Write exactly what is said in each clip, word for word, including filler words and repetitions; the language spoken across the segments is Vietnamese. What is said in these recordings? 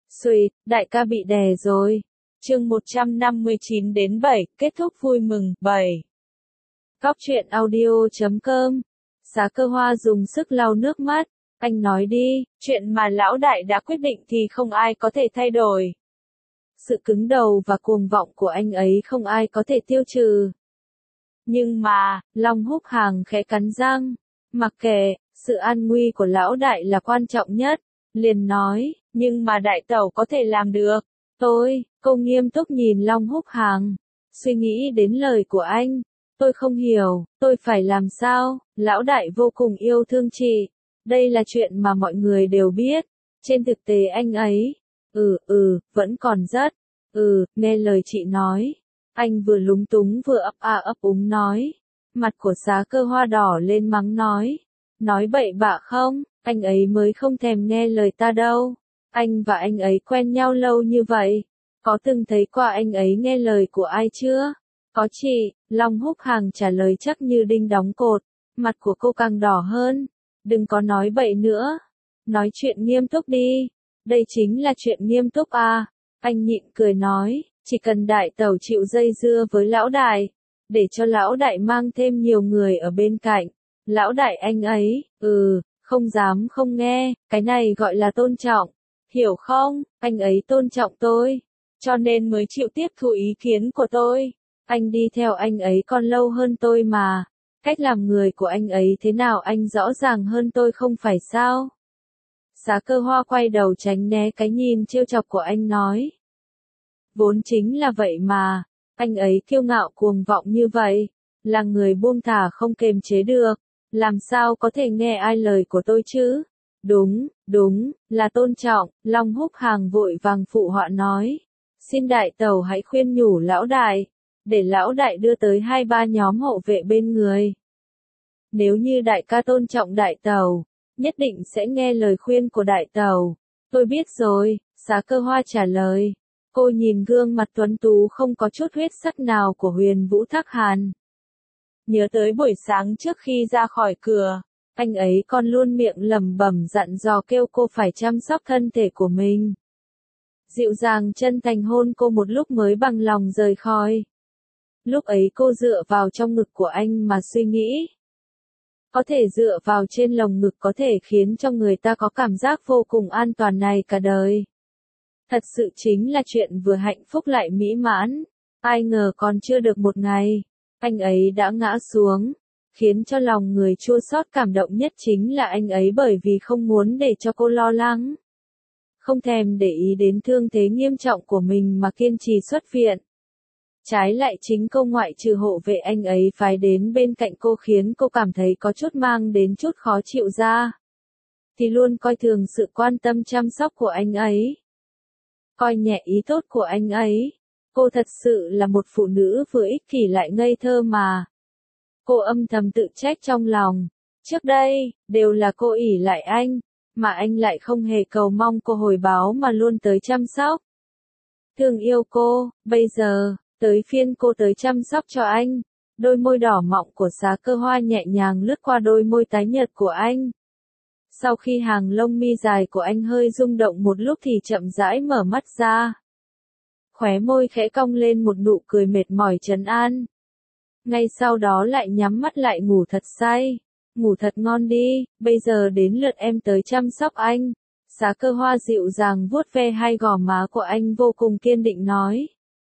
Xùi, đại ca bị đè rồi. Chương một trăm năm mươi chín đến bảy, kết thúc vui mừng, bảy. Góc truyện audio chấm com. Xá Cơ Hoa dùng sức lau nước mắt. Anh nói đi, chuyện mà lão đại đã quyết định thì không ai có thể thay đổi. Sự cứng đầu và cuồng vọng của anh ấy không ai có thể tiêu trừ. Nhưng mà, Long Húc Hàng khẽ cắn răng. Mặc kệ, sự an nguy của lão đại là quan trọng nhất. Liền nói, nhưng mà đại tẩu có thể làm được. Tôi, cô nghiêm túc nhìn Long Húc Hàng. Suy nghĩ đến lời của anh. Tôi không hiểu, tôi phải làm sao, lão đại vô cùng yêu thương chị. Đây là chuyện mà mọi người đều biết. Trên thực tế anh ấy, ừ, ừ, vẫn còn rất, ừ, nghe lời chị nói. Anh vừa lúng túng vừa ấp a ấp úng nói. Mặt của Xá Cơ Hoa đỏ lên mắng nói. Nói bậy bạ không, anh ấy mới không thèm nghe lời ta đâu. Anh và anh ấy quen nhau lâu như vậy. Có từng thấy qua anh ấy nghe lời của ai chưa? Có chị, Long Húc Hàng trả lời chắc như đinh đóng cột. Mặt của cô càng đỏ hơn. Đừng có nói bậy nữa. Nói chuyện nghiêm túc đi. Đây chính là chuyện nghiêm túc à. Anh nhịn cười nói, chỉ cần đại tẩu chịu dây dưa với lão đại. Để cho lão đại mang thêm nhiều người ở bên cạnh. Lão đại anh ấy, ừ, không dám không nghe, cái này gọi là tôn trọng. Hiểu không, anh ấy tôn trọng tôi. Cho nên mới chịu tiếp thu ý kiến của tôi. Anh đi theo anh ấy còn lâu hơn tôi mà. Cách làm người của anh ấy thế nào anh rõ ràng hơn tôi không phải sao? Xá Cơ Hoa quay đầu tránh né cái nhìn trêu chọc của anh nói. Vốn chính là vậy mà. Anh ấy kiêu ngạo cuồng vọng như vậy. Là người buông thả không kềm chế được. Làm sao có thể nghe ai lời của tôi chứ? Đúng, đúng, là tôn trọng. Long Húc Hàng vội vàng phụ họa nói. Xin đại tẩu hãy khuyên nhủ lão đại. Để lão đại đưa tới hai ba nhóm hộ vệ bên người. Nếu như đại ca tôn trọng đại tẩu, nhất định sẽ nghe lời khuyên của đại tẩu. Tôi biết rồi, Xá Cơ Hoa trả lời. Cô nhìn gương mặt tuấn tú không có chút huyết sắc nào của Huyền Vũ Thác Hàn. Nhớ tới buổi sáng trước khi ra khỏi cửa, anh ấy còn luôn miệng lẩm bẩm dặn dò kêu cô phải chăm sóc thân thể của mình. Dịu dàng chân thành hôn cô một lúc mới bằng lòng rời khỏi. Lúc ấy cô dựa vào trong ngực của anh mà suy nghĩ. Có thể dựa vào trên lồng ngực có thể khiến cho người ta có cảm giác vô cùng an toàn này cả đời. Thật sự chính là chuyện vừa hạnh phúc lại mỹ mãn. Ai ngờ còn chưa được một ngày, anh ấy đã ngã xuống. Khiến cho lòng người chua xót cảm động nhất chính là anh ấy bởi vì không muốn để cho cô lo lắng. Không thèm để ý đến thương thế nghiêm trọng của mình mà kiên trì xuất viện. Trái lại chính cô ngoại trừ hộ vệ anh ấy phái đến bên cạnh cô khiến cô cảm thấy có chút mang đến chút khó chịu ra. Thì luôn coi thường sự quan tâm chăm sóc của anh ấy. Coi nhẹ ý tốt của anh ấy. Cô thật sự là một phụ nữ vừa ích kỷ lại ngây thơ mà. Cô âm thầm tự trách trong lòng. Trước đây, đều là cô ỷ lại anh, mà anh lại không hề cầu mong cô hồi báo mà luôn tới chăm sóc. Thương yêu cô, bây giờ, tới phiên cô tới chăm sóc cho anh. Đôi môi đỏ mọng của Xá Cơ Hoa nhẹ nhàng lướt qua đôi môi tái nhợt của anh. Sau khi hàng lông mi dài của anh hơi rung động một lúc thì chậm rãi mở mắt ra. Khóe môi khẽ cong lên một nụ cười mệt mỏi trấn an. Ngay sau đó lại nhắm mắt lại ngủ thật say. Ngủ thật ngon đi, bây giờ đến lượt em tới chăm sóc anh. Xá Cơ Hoa dịu dàng vuốt ve hai gò má của anh vô cùng kiên định nói.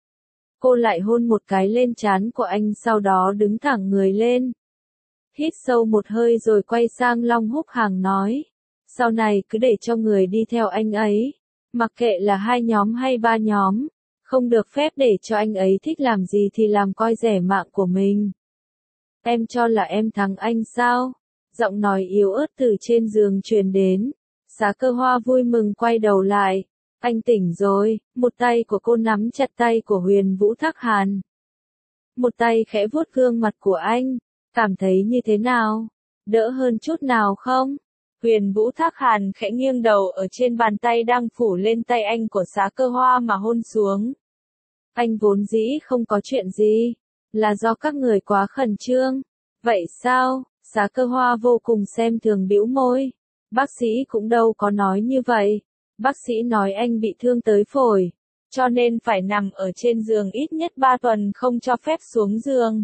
Cô lại hôn một cái lên trán của anh sau đó đứng thẳng người lên. Hít sâu một hơi rồi quay sang Long Húc Hàng nói. Sau này cứ để cho người đi theo anh ấy. Mặc kệ là hai nhóm hay ba nhóm. Không được phép để cho anh ấy thích làm gì thì làm coi rẻ mạng của mình. Em cho là em thắng anh sao? Giọng nói yếu ớt từ trên giường truyền đến. Xá Cơ Hoa vui mừng quay đầu lại. Anh tỉnh rồi, một tay của cô nắm chặt tay của Huyền Vũ Thác Hàn. Một tay khẽ vuốt gương mặt của anh. Cảm thấy như thế nào? Đỡ hơn chút nào không? Huyền Vũ Thác Hàn khẽ nghiêng đầu ở trên bàn tay đang phủ lên tay anh của Xá Cơ Hoa mà hôn xuống. Anh vốn dĩ không có chuyện gì. Là do các người quá khẩn trương. Vậy sao? Xá Cơ Hoa vô cùng xem thường bĩu môi. Bác sĩ cũng đâu có nói như vậy. Bác sĩ nói anh bị thương tới phổi, cho nên phải nằm ở trên giường ít nhất ba tuần không cho phép xuống giường.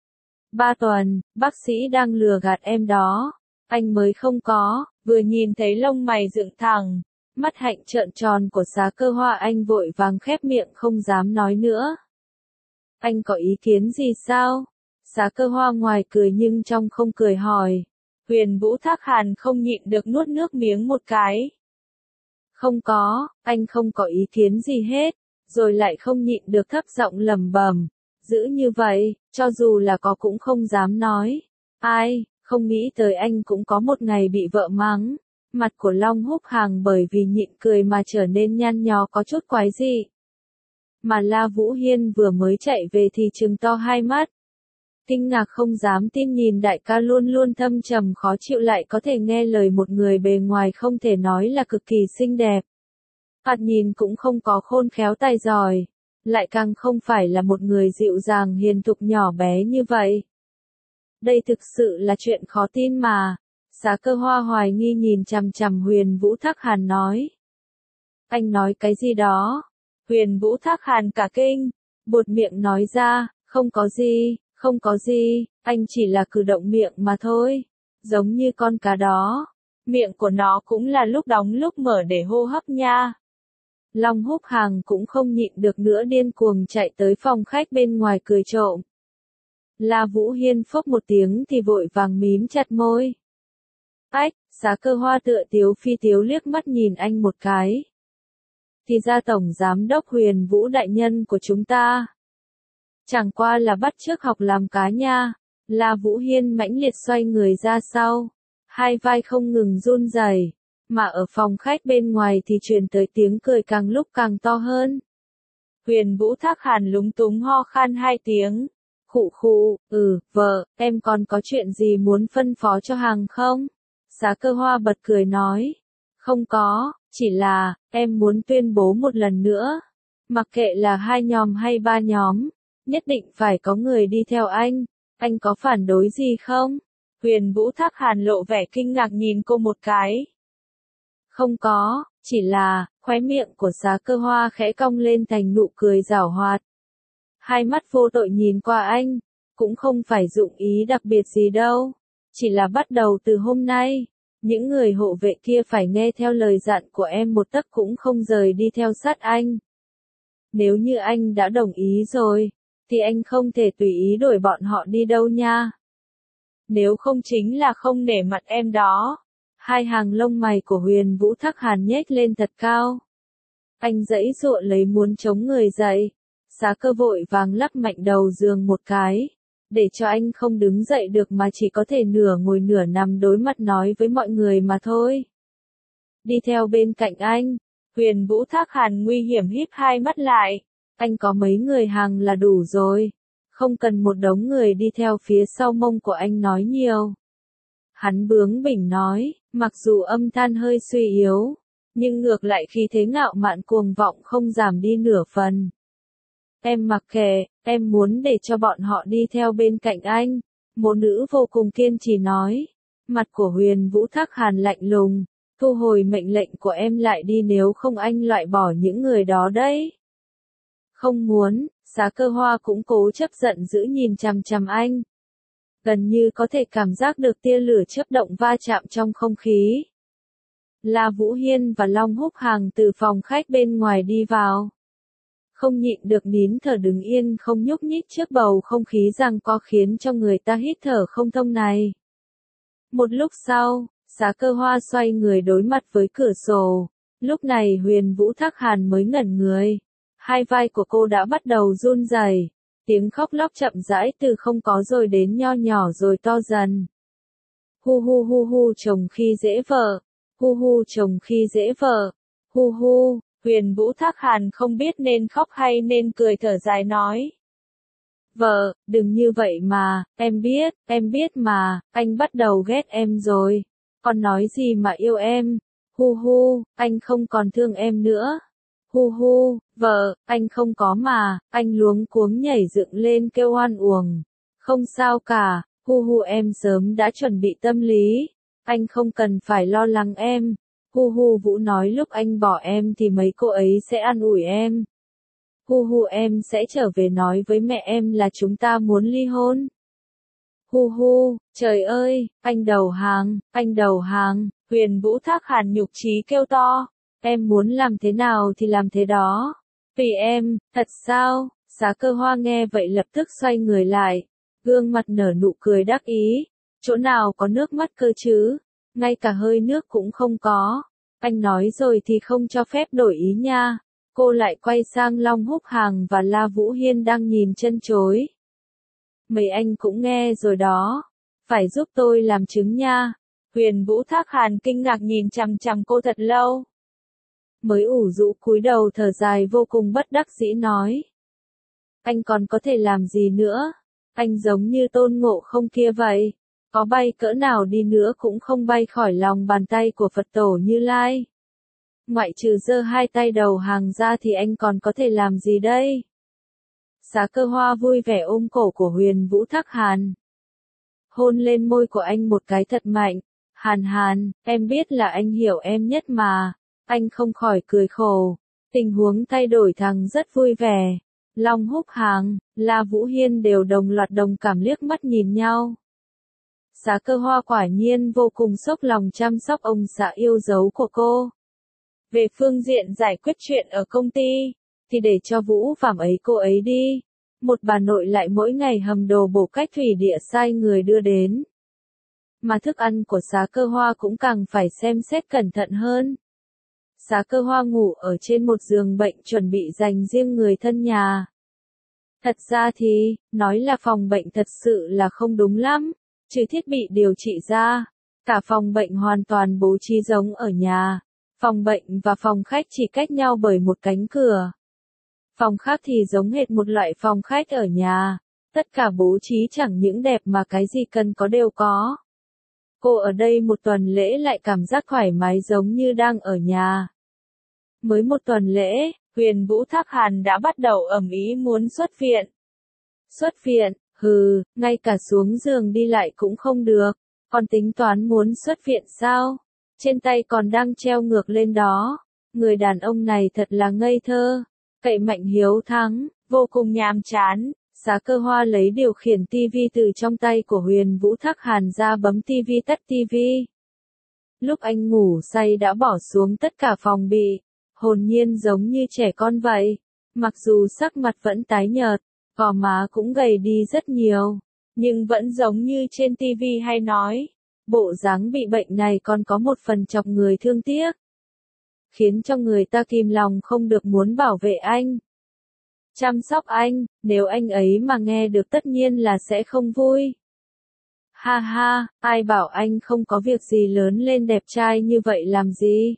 Ba tuần, bác sĩ đang lừa gạt em đó. Anh mới không có, vừa nhìn thấy lông mày dựng thẳng, mắt hạnh trợn tròn của Xá Cơ Hoa anh vội vàng khép miệng không dám nói nữa. Anh có ý kiến gì sao? Xá Cơ Hoa ngoài cười nhưng trong không cười hỏi. Huyền Vũ Thác Hàn không nhịn được nuốt nước miếng một cái. Không có, anh không có ý kiến gì hết, rồi lại không nhịn được thấp giọng lẩm bẩm. Giữ như vậy, cho dù là có cũng không dám nói. Ai, không nghĩ tới anh cũng có một ngày bị vợ mắng. Mặt của Long Húc Hàng bởi vì nhịn cười mà trở nên nhăn nhó có chút quái dị. Mà La Vũ Hiên vừa mới chạy về thì trừng to hai mắt. Kinh ngạc không dám tin nhìn đại ca luôn luôn thâm trầm khó chịu lại có thể nghe lời một người bề ngoài không thể nói là cực kỳ xinh đẹp. Thoạt nhìn cũng không có khôn khéo tài giỏi, lại càng không phải là một người dịu dàng hiền thục nhỏ bé như vậy. Đây thực sự là chuyện khó tin mà. Xá Cơ Hoa hoài nghi nhìn chằm chằm Huyền Vũ Thác Hàn nói. Anh nói cái gì đó? Huyền Vũ Thác Hàn cả kinh, buột miệng nói ra, không có gì, không có gì, anh chỉ là cử động miệng mà thôi, giống như con cá đó. Miệng của nó cũng là lúc đóng lúc mở để hô hấp nha. Long Húc Hàng cũng không nhịn được nữa điên cuồng chạy tới phòng khách bên ngoài cười trộm. La Vũ Hiên phốc một tiếng thì vội vàng mím chặt môi. Ách, Xá Cơ Hoa tựa tiếu phi tiếu liếc mắt nhìn anh một cái. Thì ra tổng giám đốc Huyền Vũ đại nhân của chúng ta. Chẳng qua là bắt chước học làm cá nha. La Vũ Hiên mãnh liệt xoay người ra sau. Hai vai không ngừng run rẩy, mà ở phòng khách bên ngoài thì truyền tới tiếng cười càng lúc càng to hơn. Huyền Vũ Thác Hàn lúng túng ho khan hai tiếng. Khụ khụ, ừ, vợ, em còn có chuyện gì muốn phân phó cho Hằng không? Xá Cơ Hoa bật cười nói. Không có, chỉ là, em muốn tuyên bố một lần nữa. Mặc kệ là hai nhóm hay ba nhóm, nhất định phải có người đi theo anh. Anh có phản đối gì không? Huyền Vũ Thác Hàn lộ vẻ kinh ngạc nhìn cô một cái. Không có, chỉ là, khóe miệng của Xá Cơ Hoa khẽ cong lên thành nụ cười giảo hoạt. Hai mắt vô tội nhìn qua anh, cũng không phải dụng ý đặc biệt gì đâu. Chỉ là bắt đầu từ hôm nay, những người hộ vệ kia phải nghe theo lời dặn của em một tấc cũng không rời đi theo sát anh. Nếu như anh đã đồng ý rồi, thì anh không thể tùy ý đuổi bọn họ đi đâu nha. Nếu không chính là không nể mặt em đó. Hai hàng lông mày của Huyền Vũ Thác Hàn nhếch lên thật cao. Anh giãy giụa lấy muốn chống người dậy. Xá Cơ vội vàng lắc mạnh đầu giường một cái, để cho anh không đứng dậy được mà chỉ có thể nửa ngồi nửa nằm đối mặt nói với mọi người mà thôi. Đi theo bên cạnh anh, Huyền Vũ Thác Hàn nguy hiểm híp hai mắt lại. Anh có mấy người hàng là đủ rồi, không cần một đống người đi theo phía sau mông của anh nói nhiều. Hắn bướng bỉnh nói, mặc dù âm thanh hơi suy yếu, nhưng ngược lại khí thế ngạo mạn cuồng vọng không giảm đi nửa phần. Em mặc kệ, em muốn để cho bọn họ đi theo bên cạnh anh. Một nữ vô cùng kiên trì nói. Mặt của Huyền Vũ Thác Hàn lạnh lùng. Thu hồi mệnh lệnh của em lại đi nếu không anh loại bỏ những người đó đấy. Không muốn, Xá Cơ Hoa cũng cố chấp giận dữ nhìn chằm chằm anh. Gần như có thể cảm giác được tia lửa chớp động va chạm trong không khí. La Vũ Hiên và Long Húc Hàng từ phòng khách bên ngoài đi vào. Không nhịn được nín thở đứng yên không nhúc nhích trước bầu không khí giằng co khiến cho người ta hít thở không thông này. Một lúc sau, Xá Cơ Hoa xoay người đối mặt với cửa sổ. Lúc này Huyền Vũ Thác Hàn mới ngẩn người. Hai vai của cô đã bắt đầu run rẩy, tiếng khóc lóc chậm rãi từ không có rồi đến nho nhỏ rồi to dần. Hu hu hu hu chồng khi dễ vợ, hu hu chồng khi dễ vợ, hu hu. Huyền Vũ Thác Hàn không biết nên khóc hay nên cười thở dài nói. Vợ, đừng như vậy mà, em biết, em biết mà, anh bắt đầu ghét em rồi. Còn nói gì mà yêu em, hu hu, anh không còn thương em nữa. Hu hu, vợ, anh không có mà, anh luống cuống nhảy dựng lên kêu oan uổng. Không sao cả, hu hu em sớm đã chuẩn bị tâm lý. Anh không cần phải lo lắng em. Hu hu Vũ nói lúc anh bỏ em thì mấy cô ấy sẽ an ủi em. Hu hu em sẽ trở về nói với mẹ em là chúng ta muốn ly hôn. Hu hu, trời ơi, anh đầu hàng, anh đầu hàng, Huyền Vũ Thác Hàn nhục chí kêu to. Em muốn làm thế nào thì làm thế đó. Vì em, thật sao? Xá Cơ Hoa nghe vậy lập tức xoay người lại. Gương mặt nở nụ cười đắc ý. Chỗ nào có nước mắt cơ chứ? Ngay cả hơi nước cũng không có. Anh nói rồi thì không cho phép đổi ý nha. Cô lại quay sang Long Húc Hàng và La Vũ Hiên đang nhìn chân chối. Mấy anh cũng nghe rồi đó. Phải giúp tôi làm chứng nha. Huyền Vũ Thác Hàn kinh ngạc nhìn chằm chằm cô thật lâu. Mới ủ rũ cúi đầu thở dài vô cùng bất đắc dĩ nói. Anh còn có thể làm gì nữa? Anh giống như Tôn Ngộ Không kia vậy. Có bay cỡ nào đi nữa cũng không bay khỏi lòng bàn tay của Phật Tổ Như Lai. Ngoại trừ giơ hai tay đầu hàng ra thì anh còn có thể làm gì đây? Xá Cơ Hoa vui vẻ ôm cổ của Huyền Vũ Thác Hàn. Hôn lên môi của anh một cái thật mạnh. Hàn Hàn, em biết là anh hiểu em nhất mà. Anh không khỏi cười khổ. Tình huống thay đổi thằng rất vui vẻ. Long Húc Hàng, La Vũ Hiên đều đồng loạt đồng cảm liếc mắt nhìn nhau. Xá Cơ Hoa quả nhiên vô cùng sốc lòng chăm sóc ông xã yêu dấu của cô. Về phương diện giải quyết chuyện ở công ty, thì để cho Vũ Phạm ấy cô ấy đi. Một bà nội lại mỗi ngày hầm đồ bổ cách thủy địa sai người đưa đến. Mà thức ăn của Xá Cơ Hoa cũng càng phải xem xét cẩn thận hơn. Xá Cơ Hoa ngủ ở trên một giường bệnh chuẩn bị dành riêng người thân nhà. Thật ra thì, nói là phòng bệnh thật sự là không đúng lắm, trừ thiết bị điều trị ra. Cả phòng bệnh hoàn toàn bố trí giống ở nhà. Phòng bệnh và phòng khách chỉ cách nhau bởi một cánh cửa. Phòng khác thì giống hệt một loại phòng khách ở nhà. Tất cả bố trí chẳng những đẹp mà cái gì cần có đều có. Cô ở đây một tuần lễ lại cảm giác thoải mái giống như đang ở nhà. Mới một tuần lễ, Huyền Vũ Thác Hàn đã bắt đầu ầm ĩ muốn xuất viện. Xuất viện, hừ, ngay cả xuống giường đi lại cũng không được. Còn tính toán muốn xuất viện sao? Trên tay còn đang treo ngược lên đó. Người đàn ông này thật là ngây thơ. Cậy mạnh hiếu thắng, vô cùng nhàm chán. Xá Cơ Hoa lấy điều khiển tivi từ trong tay của Huyền Vũ Thác Hàn ra bấm tivi tắt tivi. Lúc anh ngủ say đã bỏ xuống tất cả phòng bị. Hồn nhiên giống như trẻ con vậy. Mặc dù sắc mặt vẫn tái nhợt, gò má cũng gầy đi rất nhiều. Nhưng vẫn giống như trên tivi hay nói. Bộ dáng bị bệnh này còn có một phần chọc người thương tiếc. Khiến cho người ta kìm lòng không được muốn bảo vệ anh. Chăm sóc anh, nếu anh ấy mà nghe được tất nhiên là sẽ không vui. Ha ha, ai bảo anh không có việc gì lớn lên đẹp trai như vậy làm gì?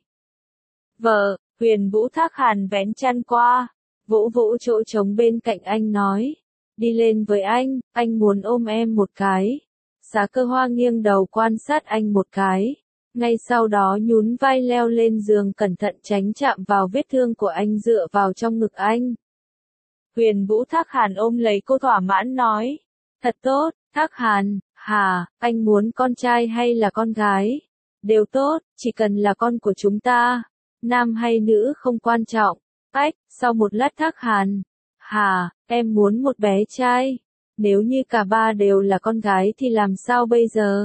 Vợ, Huyền Vũ Thác Hàn vén chăn qua, vỗ vỗ chỗ trống bên cạnh anh nói. Đi lên với anh, anh muốn ôm em một cái. Xá Cơ Hoa nghiêng đầu quan sát anh một cái. Ngay sau đó nhún vai leo lên giường cẩn thận tránh chạm vào vết thương của anh dựa vào trong ngực anh. Huyền Vũ Thác Hàn ôm lấy cô thỏa mãn nói. Thật tốt, Thác Hàn, hà, anh muốn con trai hay là con gái? Đều tốt, chỉ cần là con của chúng ta. Nam hay nữ không quan trọng. Ách, sau một lát Thác Hàn. Hà, em muốn một bé trai. Nếu như cả ba đều là con gái thì làm sao bây giờ?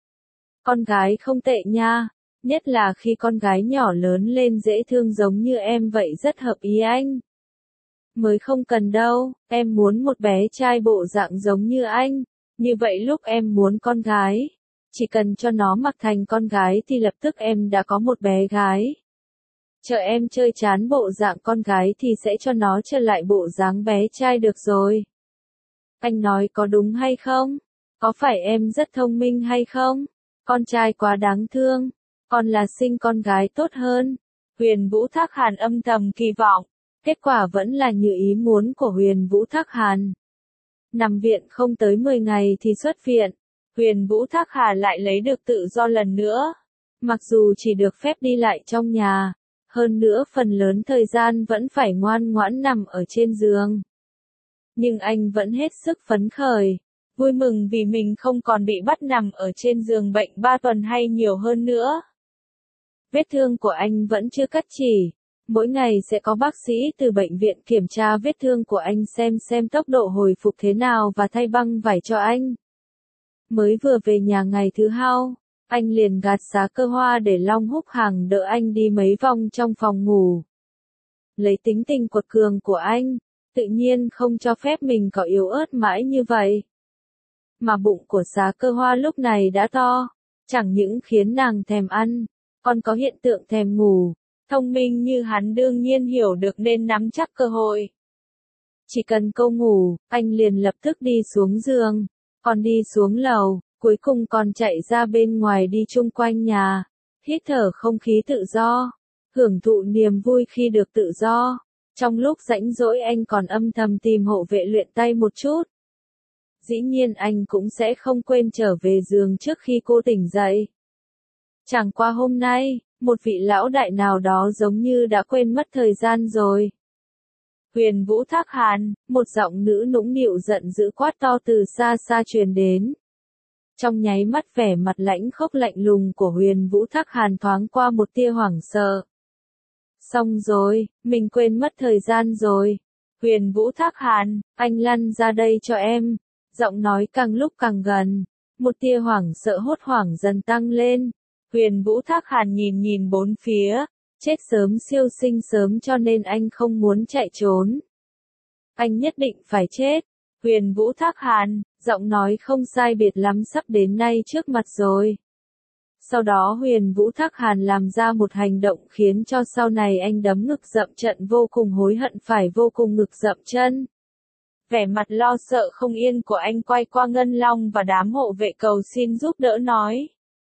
Con gái không tệ nha. Nhất là khi con gái nhỏ lớn lên dễ thương giống như em vậy rất hợp ý anh. Mới không cần đâu, em muốn một bé trai bộ dạng giống như anh. Như vậy lúc em muốn con gái, chỉ cần cho nó mặc thành con gái thì lập tức em đã có một bé gái. Chờ em chơi chán bộ dạng con gái thì sẽ cho nó trở lại bộ dáng bé trai được rồi. Anh nói có đúng hay không? Có phải em rất thông minh hay không? Con trai quá đáng thương, còn là sinh con gái tốt hơn. Huyền Vũ Thác Hàn âm thầm kỳ vọng, kết quả vẫn là như ý muốn của Huyền Vũ Thác Hàn. Nằm viện không tới mười ngày thì xuất viện, Huyền Vũ Thác Hàn lại lấy được tự do lần nữa. Mặc dù chỉ được phép đi lại trong nhà, hơn nữa phần lớn thời gian vẫn phải ngoan ngoãn nằm ở trên giường. Nhưng anh vẫn hết sức phấn khởi, vui mừng vì mình không còn bị bắt nằm ở trên giường bệnh ba tuần hay nhiều hơn nữa. Vết thương của anh vẫn chưa cắt chỉ. Mỗi ngày sẽ có bác sĩ từ bệnh viện kiểm tra vết thương của anh xem xem tốc độ hồi phục thế nào và thay băng vải cho anh. Mới vừa về nhà ngày thứ hai, anh liền gạt Xá Cơ Hoa để Long Húc Hằng đỡ anh đi mấy vòng trong phòng ngủ. Lấy tính tình quật cường của anh, tự nhiên không cho phép mình có yếu ớt mãi như vậy. Mà bụng của Xá Cơ Hoa lúc này đã to, chẳng những khiến nàng thèm ăn, còn có hiện tượng thèm ngủ. Thông minh như hắn đương nhiên hiểu được nên nắm chắc cơ hội. Chỉ cần câu ngủ, anh liền lập tức đi xuống giường, còn đi xuống lầu, cuối cùng còn chạy ra bên ngoài đi chung quanh nhà, hít thở không khí tự do, hưởng thụ niềm vui khi được tự do. Trong lúc rảnh rỗi anh còn âm thầm tìm hộ vệ luyện tay một chút. Dĩ nhiên anh cũng sẽ không quên trở về giường trước khi cô tỉnh dậy. Chẳng qua hôm nay, một vị lão đại nào đó giống như đã quên mất thời gian rồi. Huyền Vũ Thác Hàn, một giọng nữ nũng nịu giận dữ quát to từ xa xa truyền đến. Trong nháy mắt vẻ mặt lãnh khốc lạnh lùng của Huyền Vũ Thác Hàn thoáng qua một tia hoảng sợ. Xong rồi, mình quên mất thời gian rồi. Huyền Vũ Thác Hàn, anh lăn ra đây cho em. Giọng nói càng lúc càng gần, một tia hoảng sợ hốt hoảng dần tăng lên. Huyền Vũ Thác Hàn nhìn nhìn bốn phía, chết sớm siêu sinh sớm cho nên anh không muốn chạy trốn. Anh nhất định phải chết. Huyền Vũ Thác Hàn, giọng nói không sai biệt lắm sắp đến nay trước mặt rồi. Sau đó Huyền Vũ Thác Hàn làm ra một hành động khiến cho sau này anh đấm ngực dậm trận vô cùng hối hận phải vô cùng ngực dậm chân. Vẻ mặt lo sợ không yên của anh quay qua Ngân Long và đám hộ vệ cầu xin giúp đỡ nói.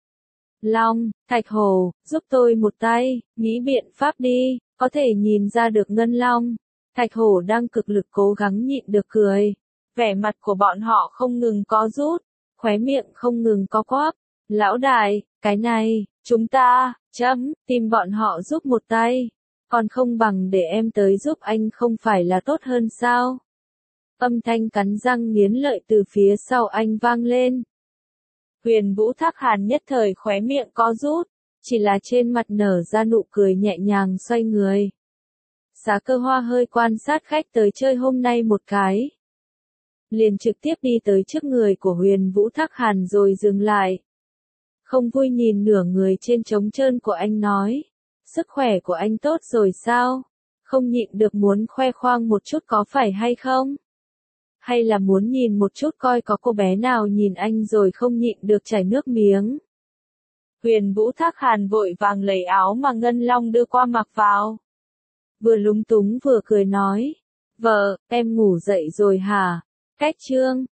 Long, Thạch Hổ, giúp tôi một tay, nghĩ biện pháp đi, có thể nhìn ra được Ngân Long. Thạch Hổ đang cực lực cố gắng nhịn được cười. Vẻ mặt của bọn họ không ngừng có rút, khóe miệng không ngừng có quắp. Lão đại, cái này, chúng ta, chấm, tìm bọn họ giúp một tay. Còn không bằng để em tới giúp anh không phải là tốt hơn sao? Âm thanh cắn răng nghiến lợi từ phía sau anh vang lên. Huyền Vũ Thác Hàn nhất thời khóe miệng co rút, chỉ là trên mặt nở ra nụ cười nhẹ nhàng xoay người. Xá Cơ Hoa hơi quan sát khách tới chơi hôm nay một cái. Liền trực tiếp đi tới trước người của Huyền Vũ Thác Hàn rồi dừng lại. Không vui nhìn nửa người trên trống trơn của anh nói. Sức khỏe của anh tốt rồi sao? Không nhịn được muốn khoe khoang một chút có phải hay không? Hay là muốn nhìn một chút coi có cô bé nào nhìn anh rồi không nhịn được chảy nước miếng? Huyền Vũ Thác Hàn vội vàng lấy áo mà Ngân Long đưa qua mặc vào. Vừa lúng túng vừa cười nói. Vợ, em ngủ dậy rồi hả? Cách chương.